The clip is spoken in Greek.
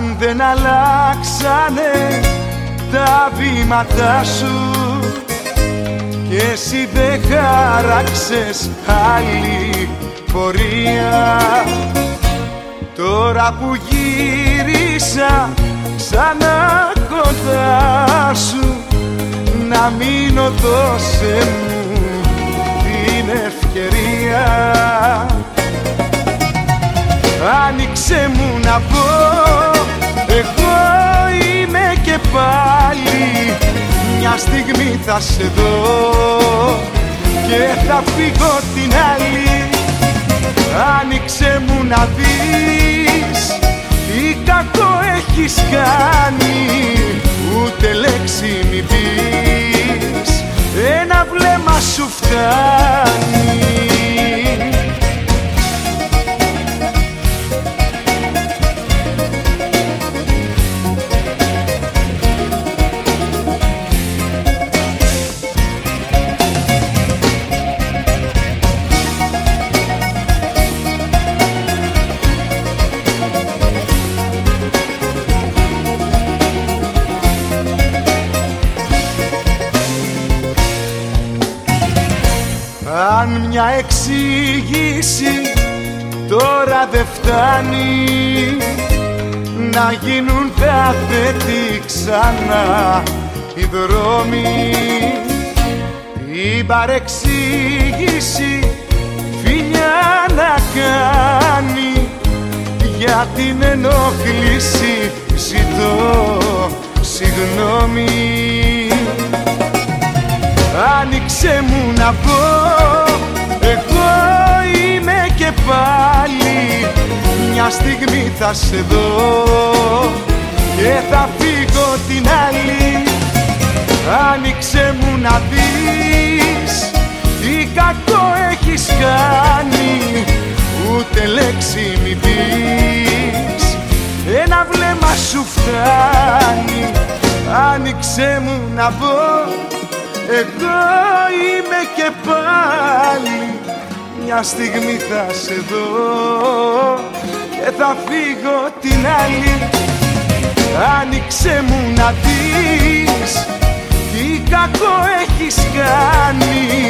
αν δεν αλλάξανε τα βήματά σου και εσύ δεν χάραξες άλλη πορεία, τώρα που γύρισα ξανά κοντά σου, να μείνω δώσε μου την ευκαιρία. Άνοιξε μου να πω, εγώ είμαι και πάλι, μια στιγμή θα σε δω και θα φύγω την άλλη. Άνοιξε μου να δεις τι κακό έχεις κάνει, ούτε λέξη μη πεις, ένα βλέμμα σου φτάνει. Αν μια εξήγηση τώρα δεν φτάνει, να γίνουν κάθετοι ξανά οι δρόμοι, την παρεξήγηση φιλιά να κάνει, για την ενόχληση ζητώ συγγνώμη. Άνοιξε μου να πω, εγώ είμαι και πάλι, μια στιγμή θα σε δω και θα φύγω την άλλη. Άνοιξε μου να δεις τι κακό έχεις κάνει, ούτε λέξη μη πεις, ένα βλέμμα σου φτάνει. Άνοιξε μου να πω, εγώ είμαι και πάλι, μια στιγμή θα σε δω και θα φύγω την άλλη. Άνοιξε μου να δεις τι κακό έχεις κάνει,